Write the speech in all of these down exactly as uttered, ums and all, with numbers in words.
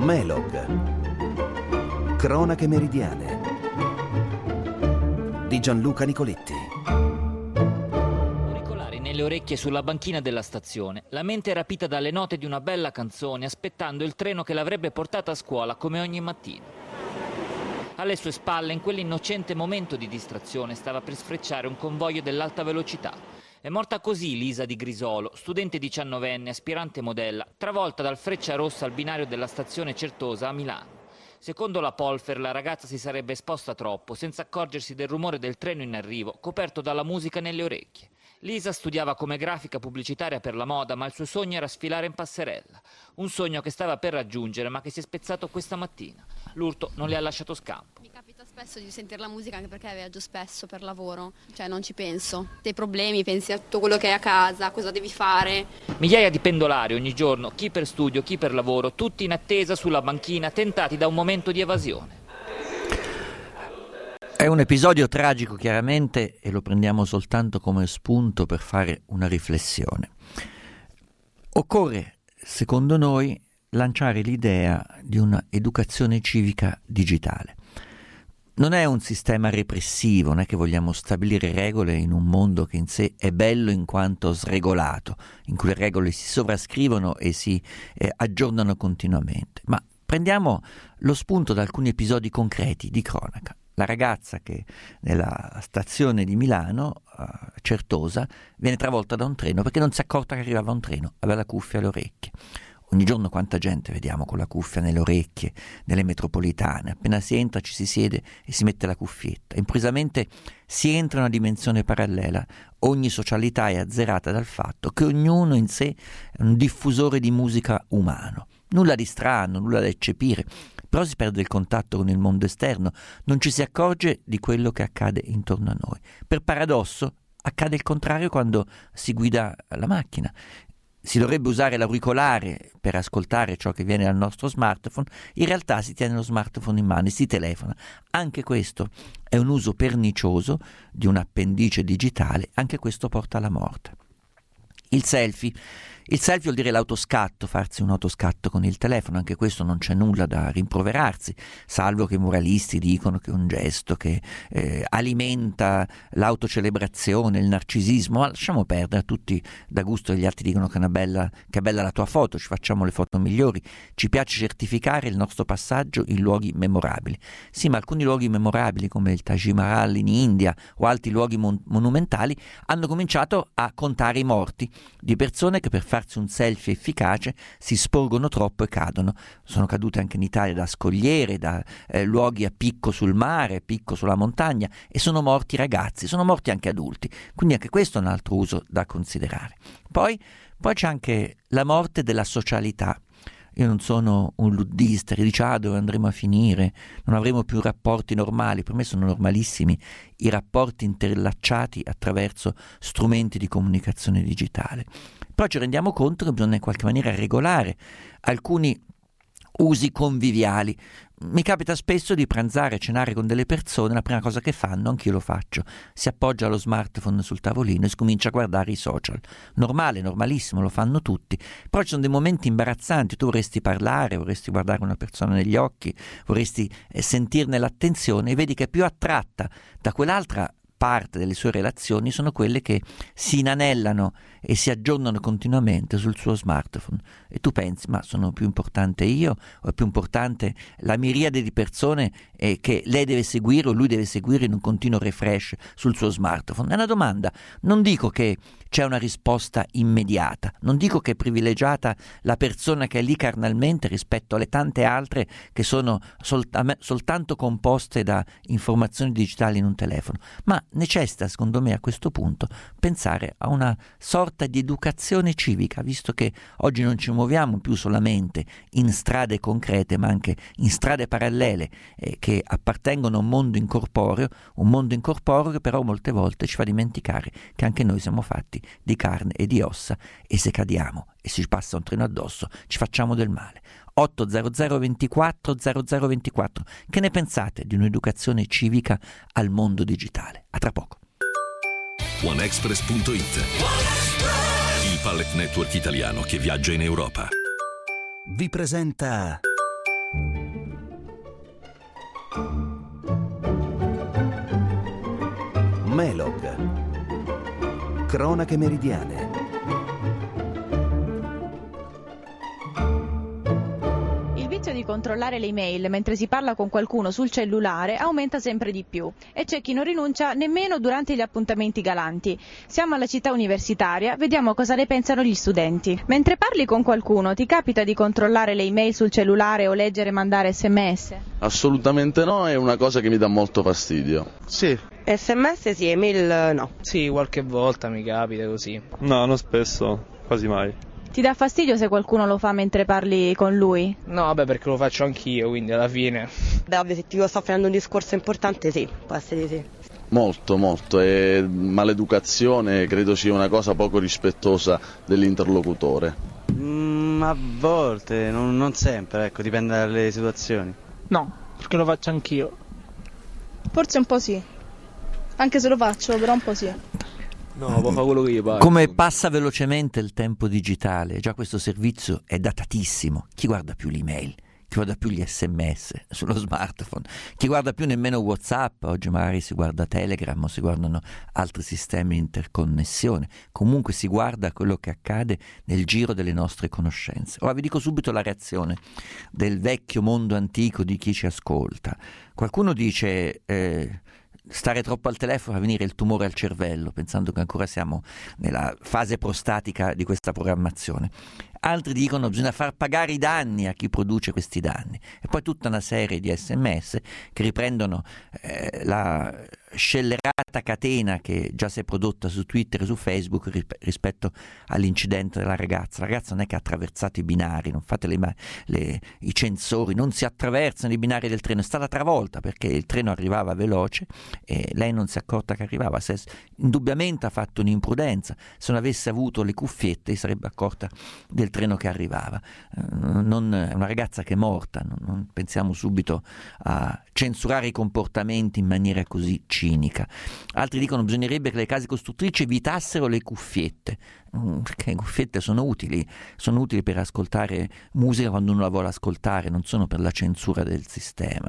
Melog. Cronache meridiane di Gianluca Nicoletti. Auricolari nelle orecchie sulla banchina della stazione, la mente rapita dalle note di una bella canzone, aspettando il treno che l'avrebbe portata a scuola come ogni mattina. Alle sue spalle, in quell'innocente momento di distrazione, stava per sfrecciare un convoglio dell'alta velocità. È morta così Lisa di Grisolo, studente diciannovenne, aspirante modella, travolta dal Frecciarossa al binario della stazione Certosa a Milano. Secondo la Polfer, la ragazza si sarebbe esposta troppo, senza accorgersi del rumore del treno in arrivo, coperto dalla musica nelle orecchie. Lisa studiava come grafica pubblicitaria per la moda, ma il suo sogno era sfilare in passerella. Un sogno che stava per raggiungere, ma che si è spezzato questa mattina. L'urto non le ha lasciato scampo. Mi capita spesso di sentire la musica, anche perché viaggio spesso per lavoro, cioè non ci penso. Dei problemi, pensi a tutto quello che hai a casa, cosa devi fare. Migliaia di pendolari ogni giorno, chi per studio, chi per lavoro, tutti in attesa sulla banchina, tentati da un momento di evasione. È un episodio tragico chiaramente e lo prendiamo soltanto come spunto per fare una riflessione. Occorre, secondo noi, lanciare l'idea di una educazione civica digitale. Non è un sistema repressivo, non è che vogliamo stabilire regole in un mondo che in sé è bello in quanto sregolato, in cui le regole si sovrascrivono e si eh, aggiornano continuamente, ma prendiamo lo spunto da alcuni episodi concreti di cronaca. La ragazza che nella stazione di Milano, uh, Certosa, viene travolta da un treno perché non si è accorta che arrivava un treno, aveva la cuffia alle orecchie. Ogni giorno quanta gente vediamo con la cuffia nelle orecchie, nelle metropolitane. Appena si entra ci si siede e si mette la cuffietta. Improvvisamente si entra in una dimensione parallela. Ogni socialità è azzerata dal fatto che ognuno in sé è un diffusore di musica umano. Nulla di strano, nulla da eccepire. Però si perde il contatto con il mondo esterno, non ci si accorge di quello che accade intorno a noi. Per paradosso, accade il contrario quando si guida la macchina. Si dovrebbe usare l'auricolare per ascoltare ciò che viene dal nostro smartphone, in realtà si tiene lo smartphone in mano e si telefona. Anche questo è un uso pernicioso di un appendice digitale, anche questo porta alla morte. Il selfie. Il selfie vuol dire l'autoscatto, farsi un autoscatto con il telefono, anche questo non c'è nulla da rimproverarsi, salvo che i moralisti dicono che è un gesto che eh, alimenta l'autocelebrazione, il narcisismo, ma lasciamo perdere, tutti da gusto, gli altri dicono che è una bella, che è bella la tua foto, ci facciamo le foto migliori, ci piace certificare il nostro passaggio in luoghi memorabili. Sì, ma alcuni luoghi memorabili come il Taj Mahal in India o altri luoghi mon- monumentali hanno cominciato a contare i morti di persone che per farsi un selfie efficace si sporgono troppo e cadono. Sono cadute anche in Italia da scogliere, da eh, luoghi a picco sul mare, a picco sulla montagna, e sono morti ragazzi, sono morti anche adulti, quindi anche questo è un altro uso da considerare. Poi, poi c'è anche la morte della socialità. Io non sono un luddista che dice ah dove andremo a finire, non avremo più rapporti normali. Per me sono normalissimi i rapporti interlacciati attraverso strumenti di comunicazione digitale. Però ci rendiamo conto che bisogna in qualche maniera regolare alcuni usi conviviali. Mi capita spesso di pranzare, cenare con delle persone, la prima cosa che fanno, anch'io lo faccio, si appoggia lo smartphone sul tavolino e si comincia a guardare i social. Normale, normalissimo, lo fanno tutti, però ci sono dei momenti imbarazzanti, tu vorresti parlare, vorresti guardare una persona negli occhi, vorresti eh, sentirne l'attenzione e vedi che è più attratta da quell'altra parte delle sue relazioni sono quelle che si inanellano e si aggiornano continuamente sul suo smartphone e tu pensi ma sono più importante io o è più importante la miriade di persone eh, che lei deve seguire o lui deve seguire in un continuo refresh sul suo smartphone? È una domanda, non dico che c'è una risposta immediata, non dico che è privilegiata la persona che è lì carnalmente rispetto alle tante altre che sono solta- soltanto composte da informazioni digitali in un telefono, ma necessita, secondo me, a questo punto pensare a una sorta di educazione civica, visto che oggi non ci muoviamo più solamente in strade concrete, ma anche in strade parallele eh, che appartengono a un mondo incorporeo, un mondo incorporeo che però molte volte ci fa dimenticare che anche noi siamo fatti di carne e di ossa e se cadiamo e si passa un treno addosso ci facciamo del male. otto zero zero ventiquattro zero zero ventiquattro. Che ne pensate di un'educazione civica al mondo digitale? A tra poco. OneExpress punto it, il pallet network italiano che viaggia in Europa, vi presenta Melog. Cronache meridiane. Di controllare le email mentre si parla con qualcuno sul cellulare aumenta sempre di più e c'è chi non rinuncia nemmeno durante gli appuntamenti galanti. Siamo alla città universitaria, vediamo cosa ne pensano gli studenti. Mentre parli con qualcuno ti capita di controllare le email sul cellulare o leggere e mandare sms? Assolutamente no, è una cosa che mi dà molto fastidio. Sì. Sms sì, email no. Sì, qualche volta mi capita così. No, non spesso, quasi mai. Ti dà fastidio se qualcuno lo fa mentre parli con lui? No, vabbè, perché lo faccio anch'io, quindi alla fine. Beh, ovvio, se ti sto facendo un discorso importante, sì, può essere di sì. Molto, molto. E maleducazione credo sia una cosa poco rispettosa dell'interlocutore. Mm, a volte, non, non sempre, ecco, dipende dalle situazioni. No, perché lo faccio anch'io. Forse un po' sì. Anche se lo faccio, però un po' sì. No, può fare quello che gli pare. Come passa velocemente il tempo digitale, già questo servizio è datatissimo. Chi guarda più l'email? Chi guarda più gli sms sullo smartphone? Chi guarda più nemmeno WhatsApp? Oggi magari si guarda Telegram o si guardano altri sistemi di interconnessione. Comunque si guarda quello che accade nel giro delle nostre conoscenze. Ora vi dico subito la reazione del vecchio mondo antico di chi ci ascolta. Qualcuno dice... Eh, stare troppo al telefono fa venire il tumore al cervello, pensando che ancora siamo nella fase prostatica di questa programmazione. Altri dicono che bisogna far pagare i danni a chi produce questi danni, e poi tutta una serie di sms che riprendono eh, la scellerata catena che già si è prodotta su Twitter e su Facebook ris- rispetto all'incidente della ragazza. La ragazza non è che ha attraversato i binari, non fate le, le, i censori, non si attraversano i binari del treno, è stata travolta perché il treno arrivava veloce e lei non si è accorta che arrivava. Se, indubbiamente ha fatto un'imprudenza, se non avesse avuto le cuffiette si sarebbe accorta del treno che arrivava. Non, è una ragazza che è morta, non, non pensiamo subito a censurare i comportamenti in maniera così cinica. Altri dicono che bisognerebbe che le case costruttrici evitassero le cuffiette, perché le cuffiette sono utili, sono utili per ascoltare musica quando uno la vuole ascoltare, non sono per la censura del sistema.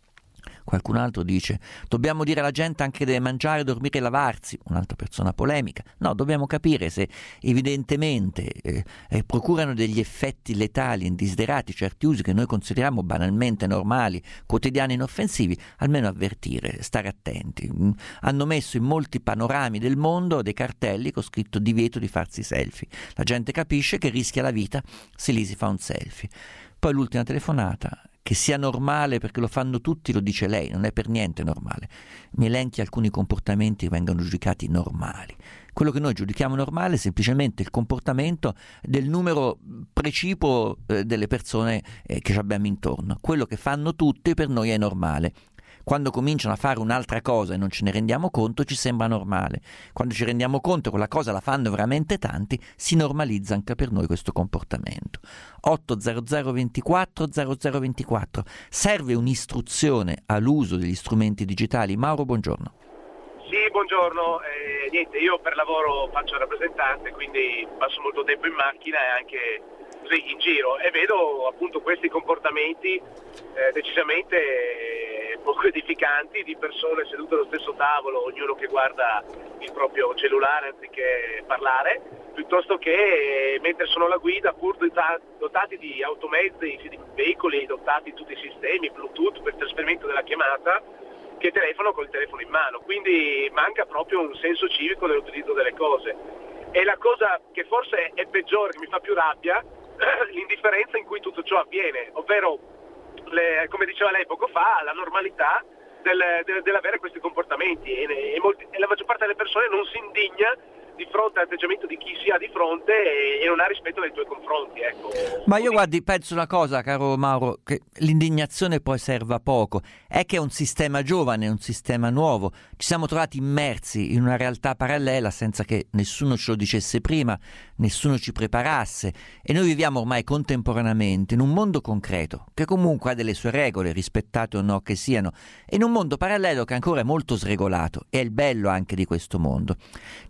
Qualcun altro dice dobbiamo dire alla gente anche che deve mangiare, dormire e lavarsi, un'altra persona polemica. No, dobbiamo capire se evidentemente eh, eh, procurano degli effetti letali indesiderati certi usi che noi consideriamo banalmente normali, quotidiani, inoffensivi, almeno avvertire, stare attenti. Mm, hanno messo in molti panorami del mondo dei cartelli con scritto divieto di farsi selfie. La gente capisce che rischia la vita se lì si fa un selfie. Poi l'ultima telefonata, che sia normale perché lo fanno tutti, lo dice lei, non è per niente normale. Mi elenchi alcuni comportamenti che vengono giudicati normali. Quello che noi giudichiamo normale è semplicemente il comportamento del numero precipuo eh, delle persone eh, che ci abbiamo intorno. Quello che fanno tutti per noi è normale. Quando cominciano a fare un'altra cosa e non ce ne rendiamo conto, ci sembra normale. Quando ci rendiamo conto che quella cosa la fanno veramente tanti, si normalizza anche per noi questo comportamento. otto zero zero ventiquattro zero zero ventiquattro. Serve un'istruzione all'uso degli strumenti digitali? Mauro, buongiorno. Sì, buongiorno. Eh, niente, io per lavoro faccio rappresentante, quindi passo molto tempo in macchina e anche così in giro e vedo appunto questi comportamenti eh, decisamente eh, poco edificanti di persone sedute allo stesso tavolo, ognuno che guarda il proprio cellulare anziché parlare, piuttosto che eh, mentre sono alla guida, pur dotati di automezzi, di veicoli dotati di tutti i sistemi Bluetooth per il trasferimento della chiamata, che telefono col telefono in mano. Quindi manca proprio un senso civico nell'utilizzo delle cose. E la cosa che forse è peggiore, che mi fa più rabbia, l'indifferenza in cui tutto ciò avviene, ovvero, le, come diceva lei poco fa, la normalità del, del, dell'avere questi comportamenti e, e, molti, e la maggior parte delle persone non si indigna di fronte all'atteggiamento di chi si ha di fronte e, e non ha rispetto nei tuoi confronti, ecco. Ma io guardi, penso una cosa, caro Mauro, che l'indignazione poi serva a poco, è che è un sistema giovane, è un sistema nuovo, ci siamo trovati immersi in una realtà parallela senza che nessuno ce lo dicesse prima, nessuno ci preparasse, e noi viviamo ormai contemporaneamente in un mondo concreto che comunque ha delle sue regole, rispettate o no che siano, e in un mondo parallelo che ancora è molto sregolato, e è il bello anche di questo mondo.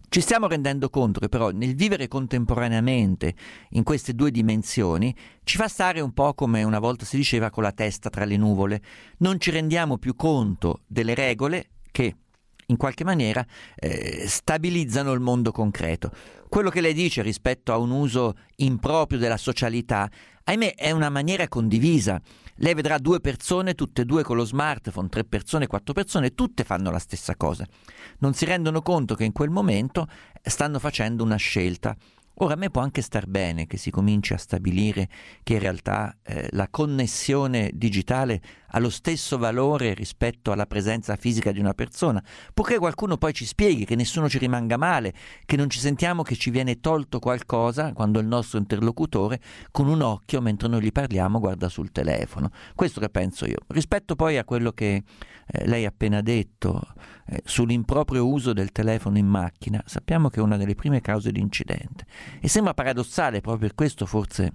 Ci stiamo rendendo conto che però nel vivere contemporaneamente in queste due dimensioni ci fa stare un po' come una volta si diceva con la testa tra le nuvole. Non ci rendiamo più conto delle regole che in qualche maniera eh, stabilizzano il mondo concreto. Quello che lei dice rispetto a un uso improprio della socialità, ahimè, è una maniera condivisa. Lei vedrà due persone, tutte e due con lo smartphone, tre persone, quattro persone, tutte fanno la stessa cosa. Non si rendono conto che in quel momento stanno facendo una scelta. Ora, a me può anche star bene che si cominci a stabilire che in realtà eh, la connessione digitale ha lo stesso valore rispetto alla presenza fisica di una persona, purché qualcuno poi ci spieghi, che nessuno ci rimanga male, che non ci sentiamo che ci viene tolto qualcosa quando il nostro interlocutore con un occhio, mentre noi gli parliamo, guarda sul telefono. Questo che penso io. Rispetto poi a quello che eh, lei ha appena detto eh, sull'improprio uso del telefono in macchina, sappiamo che è una delle prime cause di incidente. E sembra paradossale, proprio per questo forse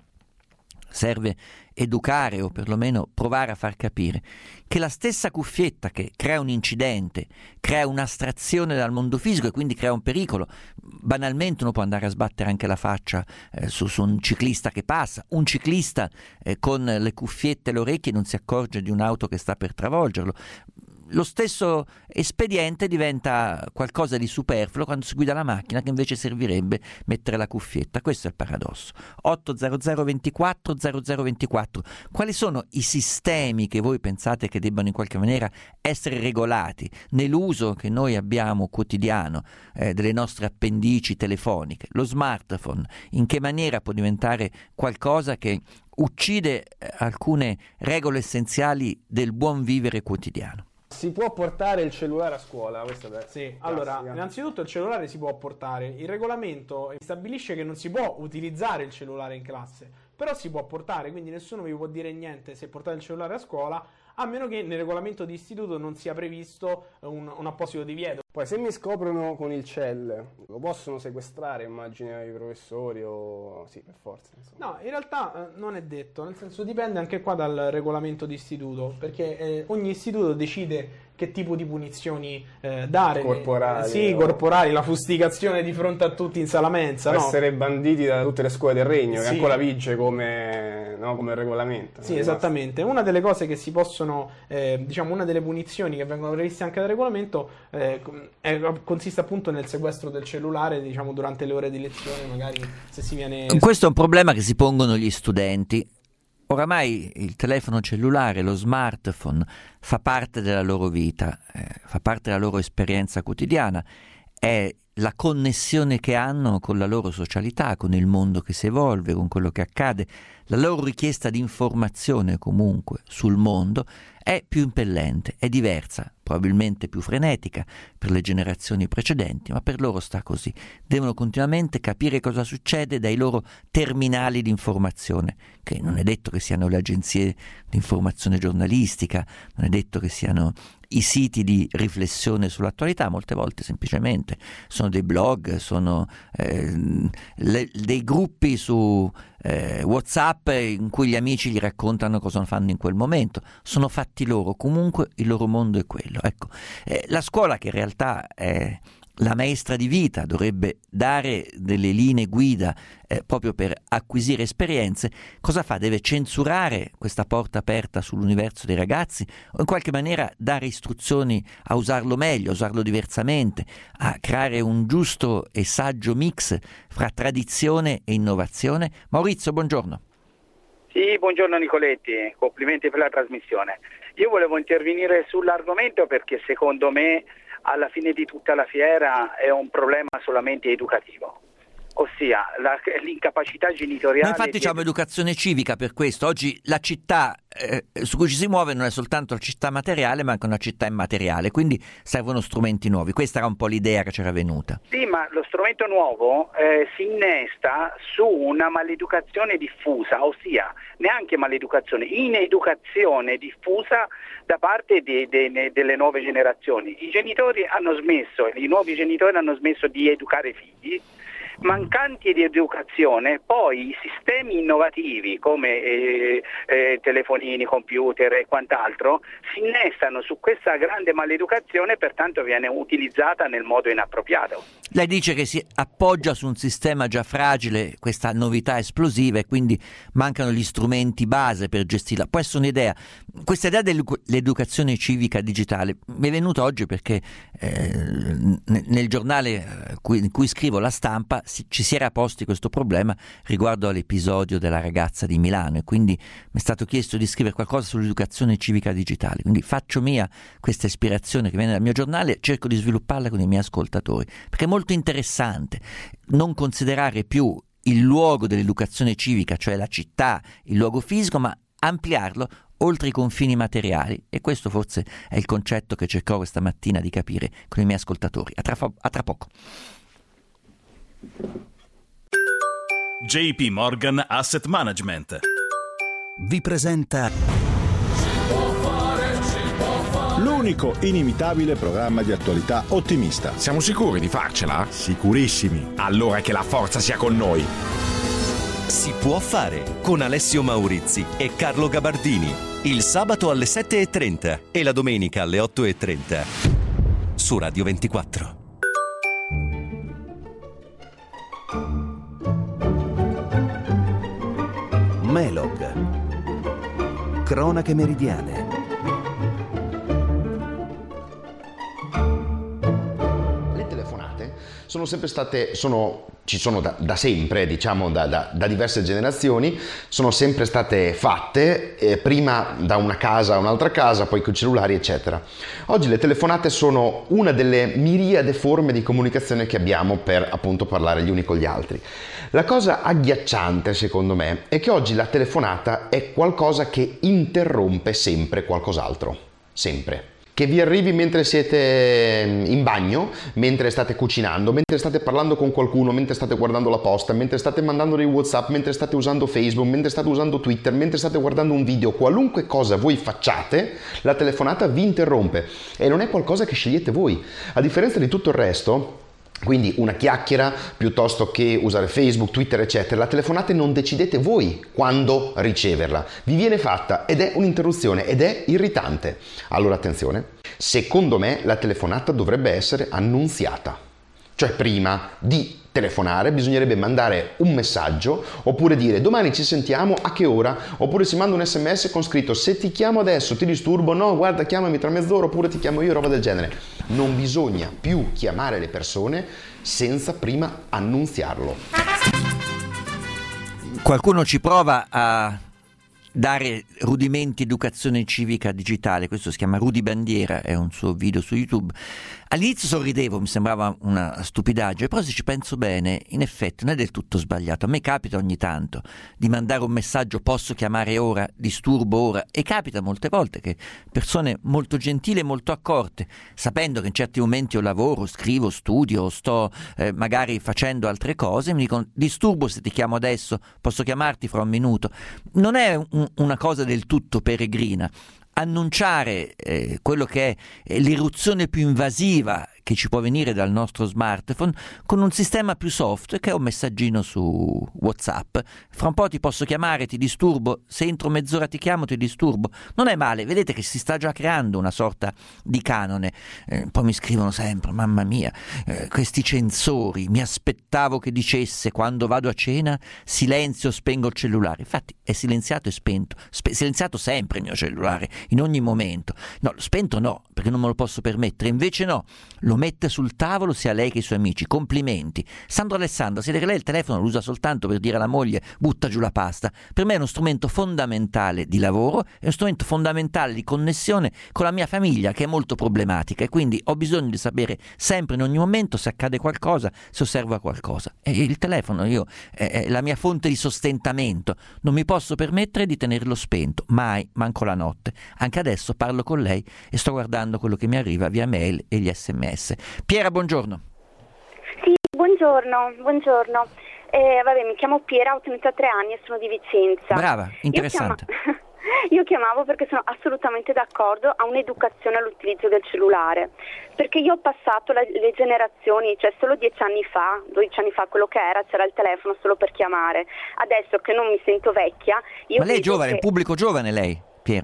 serve educare o perlomeno provare a far capire che la stessa cuffietta che crea un incidente, crea un'astrazione dal mondo fisico e quindi crea un pericolo. Banalmente uno può andare a sbattere anche la faccia eh, su, su un ciclista che passa, un ciclista eh, con le cuffiette alle orecchie non si accorge di un'auto che sta per travolgerlo. Lo stesso espediente diventa qualcosa di superfluo quando si guida la macchina, che invece servirebbe mettere la cuffietta. Questo è il paradosso. otto zero zero ventiquattro zero zero ventiquattro. Quali sono i sistemi che voi pensate che debbano in qualche maniera essere regolati nell'uso che noi abbiamo quotidiano eh, delle nostre appendici telefoniche? Lo smartphone, in che maniera può diventare qualcosa che uccide eh, alcune regole essenziali del buon vivere quotidiano? Si può portare il cellulare a scuola? Questa è sì, allora, innanzitutto il cellulare si può portare. Il regolamento stabilisce che non si può utilizzare il cellulare in classe, però si può portare, quindi nessuno vi può dire niente se portate il cellulare a scuola, a meno che nel regolamento di istituto non sia previsto un, un apposito divieto. Poi se mi scoprono con il cell, lo possono sequestrare, immagino, i professori o... sì, per forza. Insomma. No, in realtà eh, non è detto, nel senso dipende anche qua dal regolamento di istituto, perché eh, ogni istituto decide che tipo di punizioni eh, dare. Corporali. Eh, sì, o... corporali, la fustigazione di fronte a tutti in sala mensa. Può no? essere banditi da tutte le scuole del regno, sì. che ancora vige come, no, come regolamento. Sì, esattamente. Una delle cose che si possono, eh, diciamo, una delle punizioni che vengono previste anche dal regolamento eh, è, consiste appunto nel sequestro del cellulare, diciamo, durante le ore di lezione, magari se si viene... Questo è un problema che si pongono gli studenti. Oramai il telefono cellulare, lo smartphone, fa parte della loro vita, eh, fa parte della loro esperienza quotidiana, è la connessione che hanno con la loro socialità, con il mondo che si evolve, con quello che accade. La loro richiesta di informazione comunque sul mondo è più impellente, è diversa, probabilmente più frenetica per le generazioni precedenti, ma per loro sta così. Devono continuamente capire cosa succede dai loro terminali di informazione, che non è detto che siano le agenzie di informazione giornalistica, non è detto che siano i siti di riflessione sull'attualità, molte volte semplicemente sono dei blog, sono eh, le, dei gruppi su eh, WhatsApp in cui gli amici gli raccontano cosa fanno in quel momento, sono fatti loro, comunque il loro mondo è quello. Ecco, eh, la scuola, che in realtà è la maestra di vita, dovrebbe dare delle linee guida eh, proprio per acquisire esperienze, cosa fa? Deve censurare questa porta aperta sull'universo dei ragazzi o in qualche maniera dare istruzioni a usarlo meglio, a usarlo diversamente, a creare un giusto e saggio mix fra tradizione e innovazione? Maurizio, buongiorno. Sì, buongiorno Nicoletti, complimenti per la trasmissione. Io volevo intervenire sull'argomento perché secondo me alla fine di tutta la fiera è un problema solamente educativo, ossia la, l'incapacità genitoriale. Noi infatti diciamo di... educazione civica per questo. Oggi la città eh, su cui ci si muove non è soltanto la città materiale, ma anche una città immateriale, quindi servono strumenti nuovi. Questa era un po' l'idea che c'era venuta. Sì, ma lo strumento nuovo eh, si innesta su una maleducazione diffusa, ossia neanche maleducazione, ineducazione diffusa da parte di, de, delle nuove generazioni. I genitori hanno smesso, i nuovi genitori hanno smesso di educare i figli, mancanti di educazione, poi i sistemi innovativi come eh, eh, telefonini, computer e quant'altro si innestano su questa grande maleducazione e pertanto viene utilizzata nel modo inappropriato. Lei dice che si appoggia su un sistema già fragile, questa novità esplosiva, e quindi mancano gli strumenti base per gestirla. Può essere un'idea. Questa idea dell'educazione civica digitale mi è venuta oggi perché eh, nel giornale in cui scrivo La Stampa ci si era posti questo problema riguardo all'episodio della ragazza di Milano, e quindi mi è stato chiesto di scrivere qualcosa sull'educazione civica digitale. Quindi faccio mia questa ispirazione che viene dal mio giornale e cerco di svilupparla con i miei ascoltatori, perché è molto interessante non considerare più il luogo dell'educazione civica, cioè la città, il luogo fisico, ma ampliarlo oltre i confini materiali, e questo forse è il concetto che cercherò questa mattina di capire con i miei ascoltatori. A tra, fo- a tra poco. J P Morgan Asset Management vi presenta l'unico inimitabile programma di attualità ottimista. Siamo sicuri di farcela? Sicurissimi. Allora che la forza sia con noi. Si può fare con Alessio Maurizi e Carlo Gabardini. Il sabato alle sette e trenta e la domenica alle otto e trenta su Radio ventiquattro. Melog. Cronache meridiane. Sono sempre state, sono, ci sono da, da sempre, diciamo da, da, da diverse generazioni, sono sempre state fatte, eh, prima da una casa a un'altra casa, poi con i cellulari eccetera. Oggi le telefonate sono una delle miriade forme di comunicazione che abbiamo per appunto parlare gli uni con gli altri. La cosa agghiacciante secondo me è che oggi la telefonata è qualcosa che interrompe sempre qualcos'altro, sempre. Che vi arrivi mentre siete in bagno, mentre state cucinando, mentre state parlando con qualcuno, mentre state guardando la posta, mentre state mandando dei WhatsApp, mentre state usando Facebook, mentre state usando Twitter, mentre state guardando un video, qualunque cosa voi facciate, la telefonata vi interrompe e non è qualcosa che scegliete voi. A differenza di tutto il resto, quindi una chiacchiera piuttosto che usare Facebook, Twitter eccetera, la telefonata non decidete voi quando riceverla, vi viene fatta ed è un'interruzione ed è irritante. Allora attenzione, secondo me la telefonata dovrebbe essere annunziata, cioè prima di telefonare bisognerebbe mandare un messaggio oppure dire domani ci sentiamo a che ora, oppure si manda un sms con scritto se ti chiamo adesso ti disturbo, no guarda chiamami tra mezz'ora oppure ti chiamo io, roba del genere. Non bisogna più chiamare le persone senza prima annunziarlo. Qualcuno ci prova a dare rudimenti educazione civica digitale, questo si chiama Rudy Bandiera, è un suo video su YouTube. All'inizio sorridevo, mi sembrava una stupidaggine, però se ci penso bene, in effetti non è del tutto sbagliato. A me capita ogni tanto di mandare un messaggio, posso chiamare ora, disturbo ora, e capita molte volte che persone molto gentili e molto accorte, sapendo che in certi momenti io lavoro, scrivo, studio, sto eh, magari facendo altre cose, mi dicono disturbo se ti chiamo adesso, posso chiamarti fra un minuto. Non è un, una cosa del tutto peregrina. Annunciare eh, quello che è l'irruzione più invasiva che ci può venire dal nostro smartphone con un sistema più soft che è un messaggino su WhatsApp. Fra un po' ti posso chiamare, ti disturbo, se entro mezz'ora ti chiamo ti disturbo. Non è male, vedete che si sta già creando una sorta di canone. Eh, poi mi scrivono sempre, mamma mia, eh, questi censori, mi aspettavo che dicesse quando vado a cena silenzio, spengo il cellulare. Infatti è silenziato e spento, Spe- silenziato sempre il mio cellulare, in ogni momento. No, spento no, perché non me lo posso permettere, invece no, lo mette sul tavolo sia lei che i suoi amici. Complimenti. Sandro Alessandro, si vede che lei il telefono lo usa soltanto per dire alla moglie butta giù la pasta. Per me è uno strumento fondamentale di lavoro, è uno strumento fondamentale di connessione con la mia famiglia che è molto problematica e quindi ho bisogno di sapere sempre in ogni momento se accade qualcosa, se osserva qualcosa. E il telefono io è, è la mia fonte di sostentamento, non mi posso permettere di tenerlo spento, mai, manco la notte. Anche adesso parlo con lei e sto guardando quello che mi arriva via mail e gli sms. Piera, buongiorno. Sì, buongiorno, buongiorno. Eh, vabbè, mi chiamo Piera, ho trentatré anni e sono di Vicenza. Brava, interessante. Io, chiama... io chiamavo perché sono assolutamente d'accordo a un'educazione all'utilizzo del cellulare, perché io ho passato la, le generazioni, cioè solo dieci anni fa, dodici anni fa, quello che era, c'era il telefono solo per chiamare. Adesso che non mi sento vecchia... Io Ma lei è giovane, che... è pubblico giovane lei, Piera?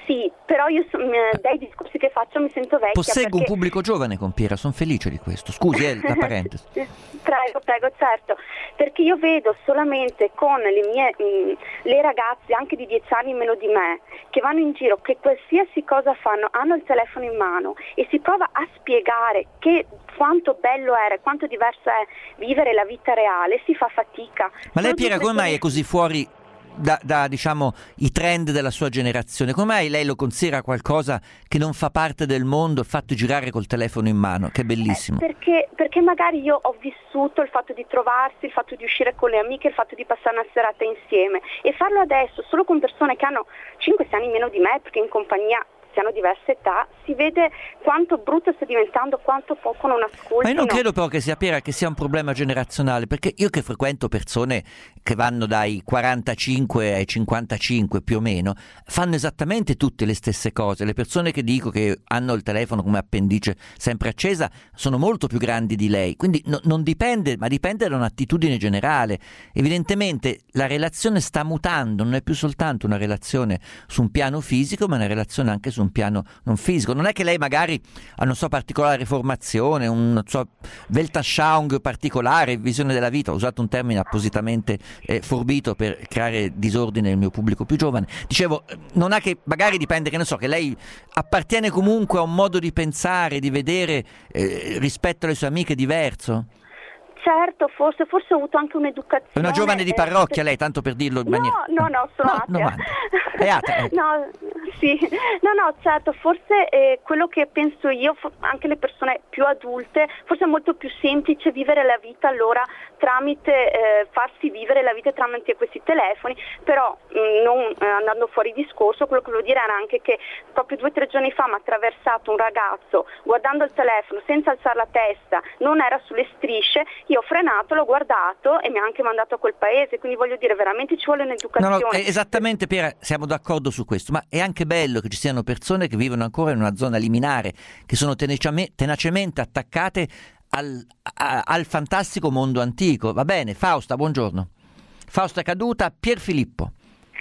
Sì, però io so- m- dai discorsi che faccio mi sento vecchia. Posseggo perché... un pubblico giovane, Compiera, sono felice di questo. Scusi, eh, la parentesi. Prego, prego, certo, perché io vedo solamente con le mie mh, le ragazze anche di dieci anni meno di me che vanno in giro, che qualsiasi cosa fanno hanno il telefono in mano e si prova a spiegare che quanto bello era, quanto diverso è vivere la vita reale, si fa fatica. Ma lei, Sono Piera, due come mai è persone- così fuori da, da, diciamo, i trend della sua generazione? Come mai lei lo considera qualcosa che non fa parte del mondo, il fatto di girare col telefono in mano, che è bellissimo? Eh, perché, perché magari io ho vissuto il fatto di trovarsi, il fatto di uscire con le amiche, il fatto di passare una serata insieme, e farlo adesso solo con persone che hanno cinque sei anni meno di me, perché in compagnia si hanno diverse età, si vede quanto brutto sta diventando, quanto poco non ascoltano. Ma io non credo però che sia, Piera, che sia un problema generazionale, perché io che frequento persone che vanno dai quarantacinque ai cinquantacinque più o meno, fanno esattamente tutte le stesse cose. Le persone che dico che hanno il telefono come appendice sempre accesa sono molto più grandi di lei, quindi no, non dipende, ma dipende da un'attitudine generale. Evidentemente la relazione sta mutando, non è più soltanto una relazione su un piano fisico, ma una relazione anche su un piano non fisico. Non è che lei magari ha una sua particolare formazione, un suo Weltanschauung particolare, visione della vita, ho usato un termine appositamente eh, forbito per creare disordine nel mio pubblico più giovane. Dicevo, non è che magari dipende, che ne so, che lei appartiene comunque a un modo di pensare, di vedere eh, rispetto alle sue amiche diverso? Certo, forse, forse ho avuto anche un'educazione. È una giovane di eh, parrocchia lei, tanto per dirlo in No, maniera... no, no, sono No, atea. no, è atea, ecco. No, sì, no, no, certo, forse eh, quello che penso io, fo- anche le persone più adulte, forse è molto più semplice vivere la vita allora tramite, eh, farsi vivere la vita tramite questi telefoni, però mh, non eh, andando fuori discorso, quello che volevo dire era anche che proprio due o tre giorni fa mi ha attraversato un ragazzo guardando il telefono senza alzare la testa, non era sulle strisce, io ho frenato, l'ho guardato e mi ha anche mandato a quel paese, quindi voglio dire, veramente ci vuole No, un'educazione. no, eh, esattamente, Piera, siamo d'accordo su questo, ma è anche bello che ci siano persone che vivono ancora in una zona liminare, che sono tenacemente, tenacemente attaccate al, a, al fantastico mondo antico. Va bene, Fausta, buongiorno. Fausta è caduta. Pierfilippo.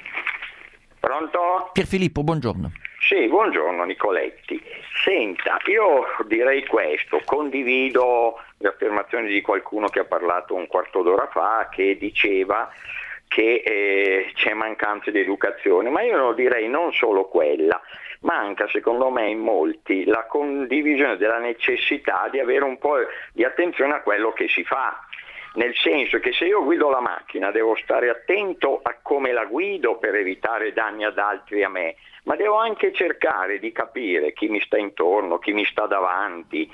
Pronto? Pierfilippo, buongiorno. Sì, buongiorno Nicoletti. Senta, io direi questo, condivido le affermazioni di qualcuno che ha parlato un quarto d'ora fa, che diceva che eh, c'è mancanza di educazione, ma io lo direi non solo quella, manca secondo me in molti la condivisione della necessità di avere un po' di attenzione a quello che si fa. Nel senso che se io guido la macchina devo stare attento a come la guido per evitare danni ad altri e a me, ma devo anche cercare di capire chi mi sta intorno, chi mi sta davanti,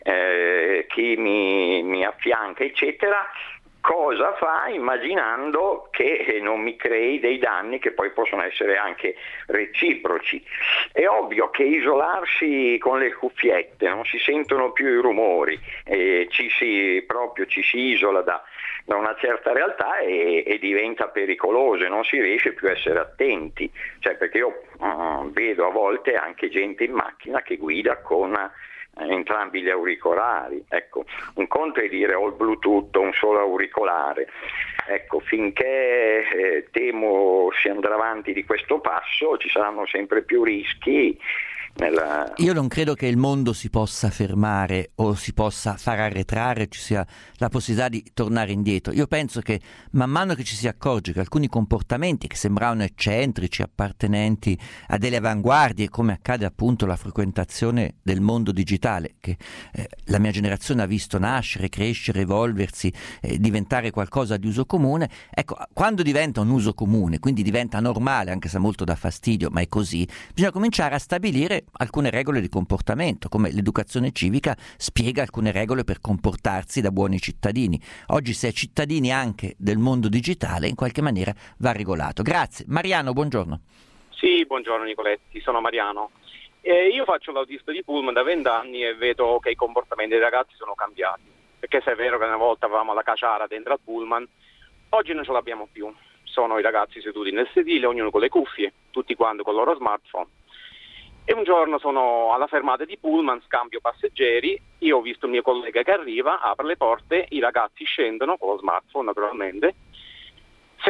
eh, chi mi, mi affianca, eccetera, cosa fa, immaginando che non mi crei dei danni che poi possono essere anche reciproci. È ovvio che isolarsi con le cuffiette, non si sentono più i rumori, eh, ci si, proprio ci si isola da, da una certa realtà e, e diventa pericoloso e non si riesce più a essere attenti, cioè, perché io uh, vedo a volte anche gente in macchina che guida con entrambi gli auricolari. Ecco, un conto è dire ho il Bluetooth, un solo auricolare. Ecco, finché eh, temo si andrà avanti di questo passo ci saranno sempre più rischi. Nella... Io non credo che il mondo si possa fermare o si possa far arretrare, ci sia la possibilità di tornare indietro. Io penso che man mano che ci si accorge che alcuni comportamenti che sembravano eccentrici, appartenenti a delle avanguardie, come accade appunto la frequentazione del mondo digitale, che eh, la mia generazione ha visto nascere, crescere, evolversi, eh, diventare qualcosa di uso comune, ecco, quando diventa un uso comune, quindi diventa normale, anche se molto dà fastidio, ma è così, bisogna cominciare a stabilire alcune regole di comportamento, come l'educazione civica spiega alcune regole per comportarsi da buoni cittadini. Oggi si è cittadini anche del mondo digitale, in qualche maniera va regolato. Grazie. Mariano, buongiorno. Sì, buongiorno Nicoletti, sono Mariano. Eh, io faccio l'autista di Pullman da vent'anni e vedo che i comportamenti dei ragazzi sono cambiati, perché se è vero che una volta avevamo la caciara dentro al Pullman, oggi non ce l'abbiamo più. Sono i ragazzi seduti nel sedile, ognuno con le cuffie, tutti quanti con il loro smartphone. E un giorno sono alla fermata di Pullman, scambio passeggeri, io ho visto il mio collega che arriva, apre le porte, i ragazzi scendono con lo smartphone naturalmente, se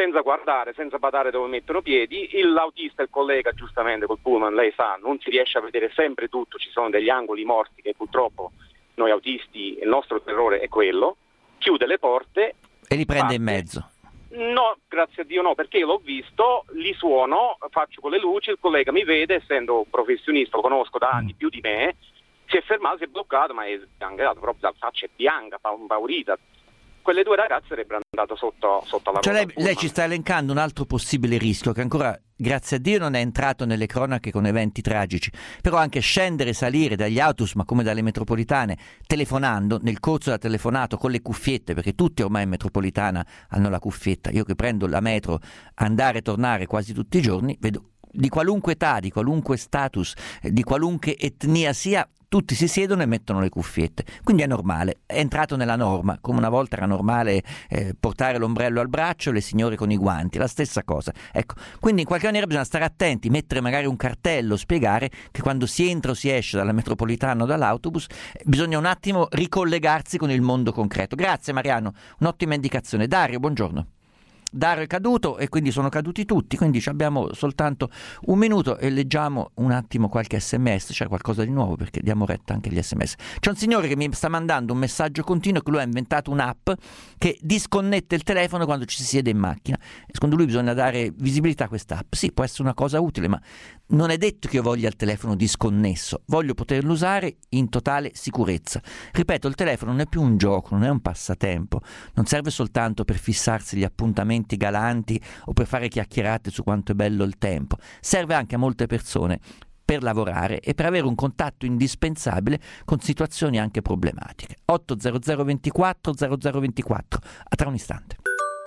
senza guardare, senza badare dove mettono piedi. Il, l'autista, il collega, giustamente col pullman, lei sa, non si riesce a vedere sempre tutto, ci sono degli angoli morti che purtroppo noi autisti, il nostro terrore è quello, chiude le porte e li prende parte. in mezzo. No, grazie a Dio no, perché io l'ho visto, li suono, faccio con le luci, il collega mi vede, essendo un professionista, lo conosco da anni, più di me, si è fermato, si è bloccato, ma è andato proprio la faccia è bianca, impaurita. Quelle due ragazze sarebbero andate sotto, sotto la cioè ruota. Lei, lei ci sta elencando un altro possibile rischio che ancora, grazie a Dio, non è entrato nelle cronache con eventi tragici, però anche scendere e salire dagli autobus, ma come dalle metropolitane, telefonando, nel corso della telefonata con le cuffiette, perché tutti ormai in metropolitana hanno la cuffietta. Io che prendo la metro, andare e tornare quasi tutti i giorni, vedo di qualunque età, di qualunque status, di qualunque etnia sia, tutti si siedono e mettono le cuffiette, quindi è normale, è entrato nella norma, come una volta era normale eh, portare l'ombrello al braccio, le signore con i guanti, la stessa cosa. Ecco, quindi in qualche maniera bisogna stare attenti, mettere magari un cartello, spiegare che quando si entra o si esce dalla metropolitana o dall'autobus bisogna un attimo ricollegarsi con il mondo concreto. Grazie Mariano, un'ottima indicazione. Dario, buongiorno. Dario è caduto e quindi sono caduti tutti, quindi abbiamo soltanto un minuto e leggiamo un attimo qualche sms, c'è qualcosa di nuovo perché diamo retta anche agli sms. C'è un signore che mi sta mandando un messaggio continuo che lui ha inventato un'app che disconnette il telefono quando ci si siede in macchina. Secondo lui bisogna dare visibilità a questa app. Sì, può essere una cosa utile, ma non è detto che io voglia il telefono disconnesso, voglio poterlo usare in totale sicurezza. Ripeto, il telefono non è più un gioco, non è un passatempo, non serve soltanto per fissarsi gli appuntamenti galanti o per fare chiacchierate su quanto è bello il tempo, serve anche a molte persone per lavorare e per avere un contatto indispensabile con situazioni anche problematiche. otto zero zero ventiquattro zero zero ventiquattro, a tra un istante.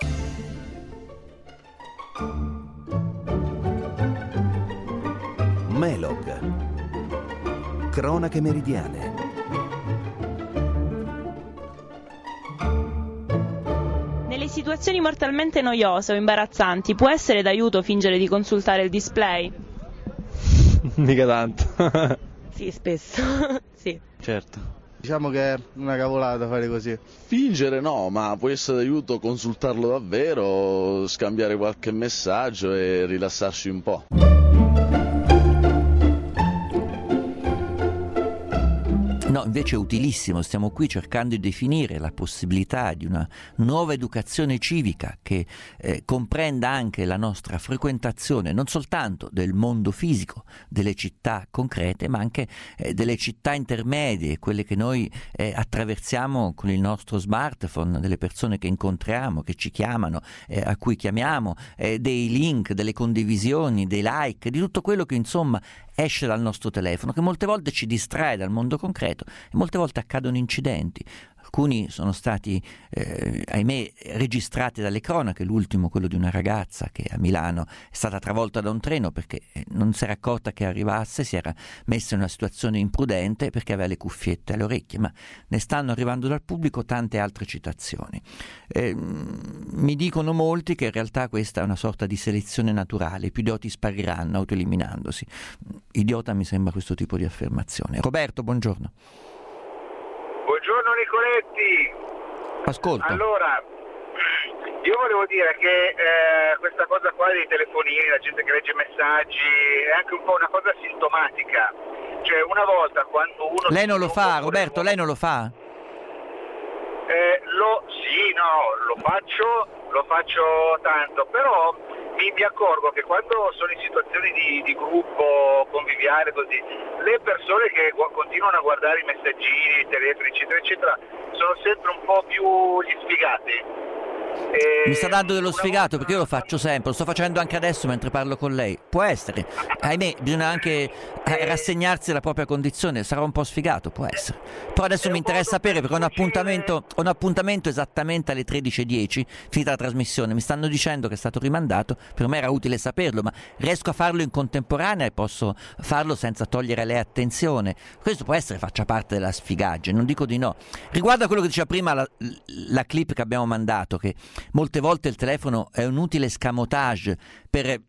Melog. Cronache meridiane. Nelle situazioni mortalmente noiose o imbarazzanti può essere d'aiuto fingere di consultare il display? Mica tanto. Sì, spesso. Sì. Certo. Diciamo che è una cavolata fare così. Fingere no, ma può essere d'aiuto consultarlo davvero, scambiare qualche messaggio e rilassarsi un po'. No, invece è utilissimo, stiamo qui cercando di definire la possibilità di una nuova educazione civica che eh, comprenda anche la nostra frequentazione non soltanto del mondo fisico, delle città concrete, ma anche eh, delle città intermedie, quelle che noi eh, attraversiamo con il nostro smartphone, delle persone che incontriamo, che ci chiamano, eh, a cui chiamiamo, eh, dei link, delle condivisioni, dei like, di tutto quello che insomma esce dal nostro telefono, che molte volte ci distrae dal mondo concreto e molte volte accadono incidenti. Alcuni sono stati, eh, ahimè, registrati dalle cronache, l'ultimo quello di una ragazza che a Milano è stata travolta da un treno perché non si era accorta che arrivasse, si era messa in una situazione imprudente perché aveva le cuffiette alle orecchie, ma ne stanno arrivando dal pubblico tante altre citazioni. Eh, mi dicono molti che in realtà questa è una sorta di selezione naturale, i più idioti spariranno autoeliminandosi. Idiota mi sembra questo tipo di affermazione. Roberto, buongiorno. Buongiorno Nicoletti. Ascolta. Allora, io volevo dire che eh, questa cosa qua dei telefonini, la gente che legge messaggi, è anche un po' una cosa sintomatica. Cioè, una volta quando uno... Lei non lo fa, Roberto, lei non lo fa? Eh, lo, sì, no, lo faccio, lo faccio tanto, però mi, mi accorgo che quando sono in situazioni di, di gruppo, conviviale, così, le persone che gu- continuano a guardare i messaggini, i telefoni, eccetera, eccetera, sono sempre un po' più gli sfigati. E mi sta dando dello sfigato perché io lo faccio sempre, lo sto facendo anche adesso mentre parlo con lei. Può essere, ahimè, bisogna anche rassegnarsi alla propria condizione, sarà un po' sfigato, può essere. Però adesso mi interessa sapere perché ho un appuntamento, ho un appuntamento esattamente alle tredici e dieci, finita la trasmissione. Mi stanno dicendo che è stato rimandato, per me era utile saperlo, ma riesco a farlo in contemporanea e posso farlo senza togliere a lei attenzione. Questo può essere, faccia parte della sfigaggine, non dico di no. Riguardo a quello che diceva prima la, la clip che abbiamo mandato, che molte volte il telefono è un utile escamotage per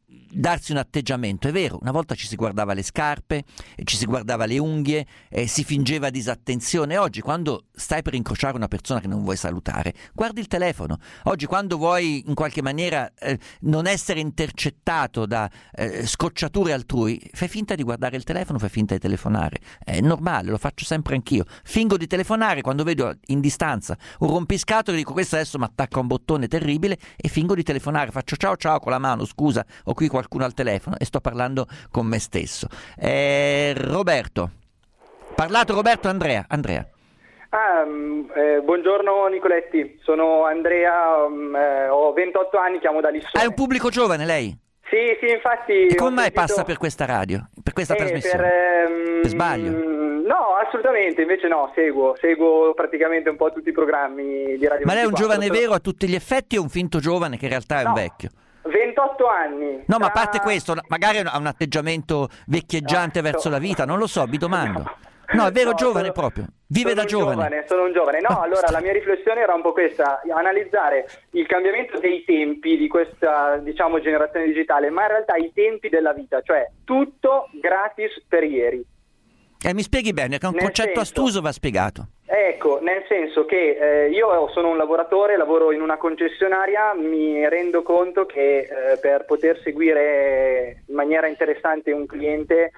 darsi un atteggiamento. È vero, una volta ci si guardava le scarpe, ci si guardava le unghie, eh, si fingeva disattenzione. Oggi quando stai per incrociare una persona che non vuoi salutare, guardi il telefono. Oggi quando vuoi in qualche maniera eh, non essere intercettato da eh, scocciature altrui, fai finta di guardare il telefono, fai finta di telefonare. È normale, lo faccio sempre anch'io. Fingo di telefonare quando vedo in distanza un rompiscatole, dico questo adesso mi attacca un bottone terribile e fingo di telefonare, faccio ciao ciao con la mano, scusa, ho qui qualcuno al telefono e sto parlando con me stesso. Eh, Roberto, parlato Roberto. Andrea, Andrea. Ah, eh, buongiorno Nicoletti, sono Andrea, um, eh, ho ventotto anni, chiamo da Lissone. Hai un pubblico giovane lei? Sì, sì, infatti. E come mai sentito... passa per questa radio, per questa eh, trasmissione? Per, ehm... per sbaglio? No, assolutamente, invece no, seguo, seguo praticamente un po' tutti i programmi di Radio Ma lei è un giovane sono... vero a tutti gli effetti o un finto giovane che in realtà è no, un vecchio? ventotto anni. No, ma a tra... parte questo, magari ha un atteggiamento vecchieggiante no, verso no. la vita, non lo so, vi domando. No, è vero, no, giovane sono, proprio, vive sono da giovane. giovane. Sono un giovane, no, allora la mia riflessione era un po' questa, analizzare il cambiamento dei tempi di questa, diciamo, generazione digitale, ma in realtà i tempi della vita, cioè tutto gratis per ieri. Eh, mi spieghi bene, che è un nel concetto senso, astuso, va spiegato. Ecco, nel senso che eh, io sono un lavoratore, lavoro in una concessionaria, mi rendo conto che eh, per poter seguire in maniera interessante un cliente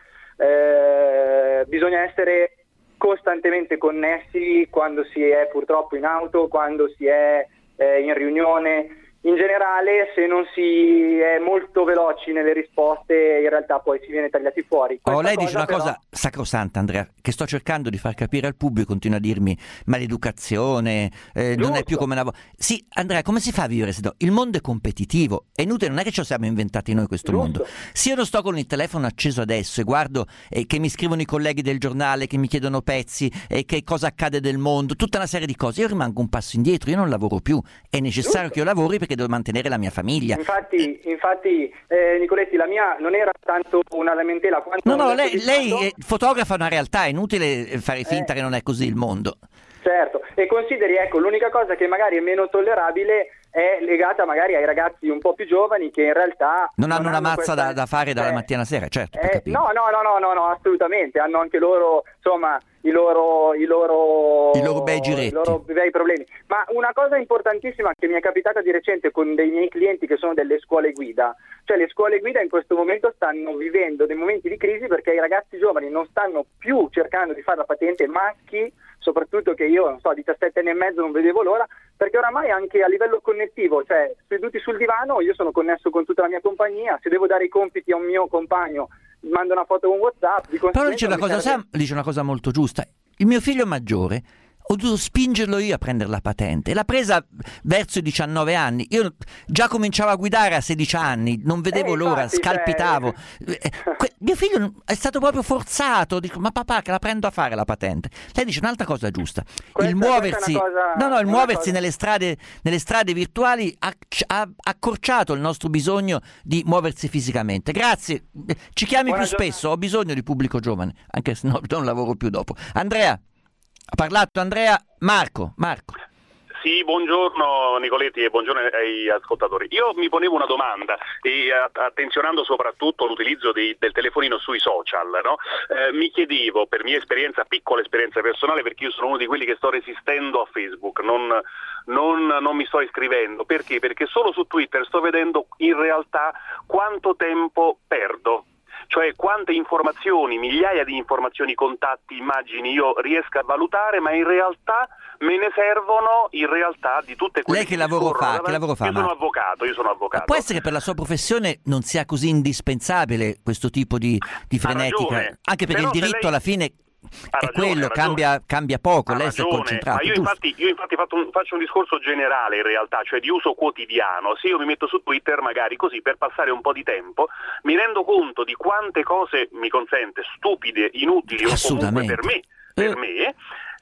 eh, bisogna essere costantemente connessi quando si è purtroppo in auto, quando si è eh, in riunione. In generale, se non si è molto veloci nelle risposte, in realtà poi si viene tagliati fuori. Questa Oh, lei cosa dice una però... cosa sacrosanta, Andrea, che sto cercando di far capire al pubblico, continua a dirmi maleducazione, eh, non è più come una volta. Sì, Andrea, come si fa a vivere se no? Il mondo è competitivo, è inutile, non è che ce lo siamo inventati noi questo Giusto. mondo. Se io non sto con il telefono acceso adesso e guardo eh, che mi scrivono i colleghi del giornale, che mi chiedono pezzi, e eh, che cosa accade del mondo, tutta una serie di cose, io rimango un passo indietro, io non lavoro più, è necessario Giusto. che io lavori perché devo mantenere la mia famiglia. Infatti, infatti eh, Nicoletti, la mia non era tanto una lamentela quanto... No, no, un lei, lei fatto... eh, fotografa una realtà, è inutile fare finta eh. che non è così il mondo. Certo, e consideri, ecco, l'unica cosa che magari è meno tollerabile è legata magari ai ragazzi un po' più giovani che in realtà... Non hanno non una hanno mazza questa... da, da fare dalla eh, mattina alla sera, certo. Eh, no, no, no, no, no, no, assolutamente, hanno anche loro, insomma, i loro... I loro, I loro bei giretti. I loro bei problemi. Ma una cosa importantissima che mi è capitata di recente con dei miei clienti che sono delle scuole guida, cioè le scuole guida in questo momento stanno vivendo dei momenti di crisi perché i ragazzi giovani non stanno più cercando di fare la patente, maschi, soprattutto che io, non so, diciassette anni e mezzo non vedevo l'ora, perché oramai anche a livello connettivo, cioè seduti sul divano, io sono connesso con tutta la mia compagnia, se devo dare i compiti a un mio compagno, mando una foto con WhatsApp. Di Però dice una, cosa, serve... dice una cosa molto giusta, il mio figlio maggiore ho dovuto spingerlo io a prendere la patente, l'ha presa verso i diciannove anni, io già cominciavo a guidare a sedici anni, non vedevo eh, l'ora, infatti, scalpitavo, cioè... que- mio figlio è stato proprio forzato, dico ma papà che la prendo a fare la patente. Lei dice un'altra cosa giusta, questa, il muoversi, cosa, no no il muoversi cosa... nelle strade, nelle strade virtuali ha, ha accorciato il nostro bisogno di muoversi fisicamente. Grazie, ci chiami Buona più giornata. spesso, ho bisogno di pubblico giovane, anche se no, non lavoro più dopo. Andrea, ha parlato Andrea. Marco, Marco. Sì, buongiorno Nicoletti e buongiorno ai ascoltatori. Io mi ponevo una domanda, e attenzionando soprattutto l'utilizzo di, del telefonino sui social, no? eh, mi chiedevo, per mia esperienza, piccola esperienza personale, perché io sono uno di quelli che sto resistendo a Facebook, non, non, non mi sto iscrivendo. Perché? Perché solo su Twitter sto vedendo in realtà quanto tempo perdo. Cioè quante informazioni, migliaia di informazioni, contatti, immagini io riesco a valutare, ma in realtà me ne servono in realtà di tutte quelle. Lei che lavoro fa? Davanti. Che lavoro fa? Io sono avvocato, io sono avvocato. Può essere che per la sua professione non sia così indispensabile questo tipo di, di frenetica, ragione, anche perché però il diritto lei... alla fine Ha è ragione, quello, ha cambia, cambia poco, ha lei si è ragione, concentrato. Ma io infatti, io infatti fatto un, faccio un discorso generale in realtà, cioè di uso quotidiano. Se io mi metto su Twitter magari così per passare un po' di tempo, mi rendo conto di quante cose, mi consente, stupide, inutili o comunque per me, per me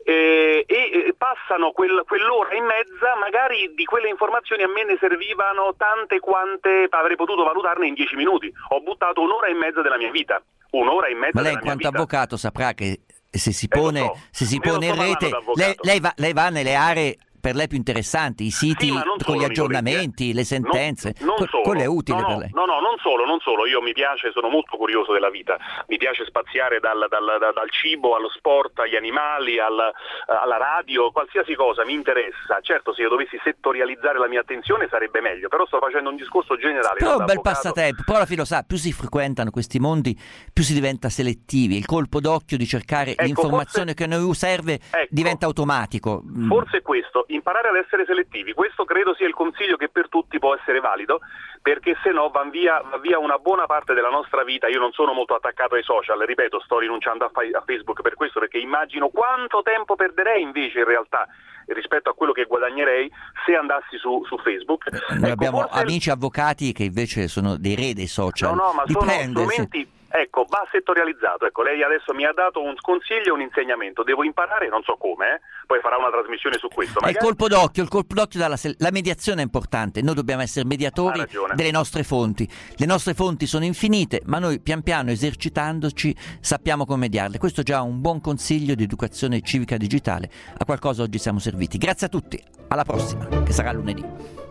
eh, e passano quel, quell'ora e mezza, magari di quelle informazioni a me ne servivano tante quante avrei potuto valutarne in dieci minuti. Ho buttato un'ora e mezza della mia vita, un'ora e mezza Ma lei della in mia quanto vita. avvocato saprà che se si pone, eh, so. se si Io pone in sto rete, parlando lei, lei, va, lei va nelle aree per lei più interessanti, i siti Sì, ma non con solo, gli aggiornamenti, Nicoletti, eh. le sentenze, Non, non que- solo. quello è utile no, per no, lei. No, no, non solo, non solo. Io mi piace, sono molto curioso della vita. Mi piace spaziare dal, dal, dal, dal cibo allo sport, agli animali, al, alla radio, qualsiasi cosa mi interessa. Certo, se io dovessi settorializzare la mia attenzione sarebbe meglio, però sto facendo un discorso generale. Però è un bel avvocato. passatempo, poi alla fine lo sa, più si frequentano questi mondi, più si diventa selettivi, il colpo d'occhio di cercare Ecco, l'informazione forse- che a noi serve Ecco. diventa automatico. Mm. Forse è questo, imparare ad essere selettivi, questo credo sia il consiglio che per tutti può essere valido, perché se no va via, va via una buona parte della nostra vita. Io non sono molto attaccato ai social, ripeto, sto rinunciando a, fa- a Facebook per questo, perché immagino quanto tempo perderei invece in realtà rispetto a quello che guadagnerei se andassi su, su Facebook. Noi Ecco, abbiamo forse- amici avvocati che invece sono dei re dei social. No, no, ma sono Dipende, se- strumenti. Ecco, va settorializzato. Ecco, lei adesso mi ha dato un consiglio e un insegnamento. Devo imparare, non so come, eh? Poi farà una trasmissione su questo. È il Magari... colpo d'occhio, il colpo d'occhio dalla se- la mediazione è importante, noi dobbiamo essere mediatori Ha ragione. delle nostre fonti, le nostre fonti sono infinite, ma noi pian piano esercitandoci sappiamo come mediarle. Questo è già un buon consiglio di educazione civica digitale, a qualcosa oggi siamo serviti. Grazie a tutti, alla prossima, che sarà lunedì.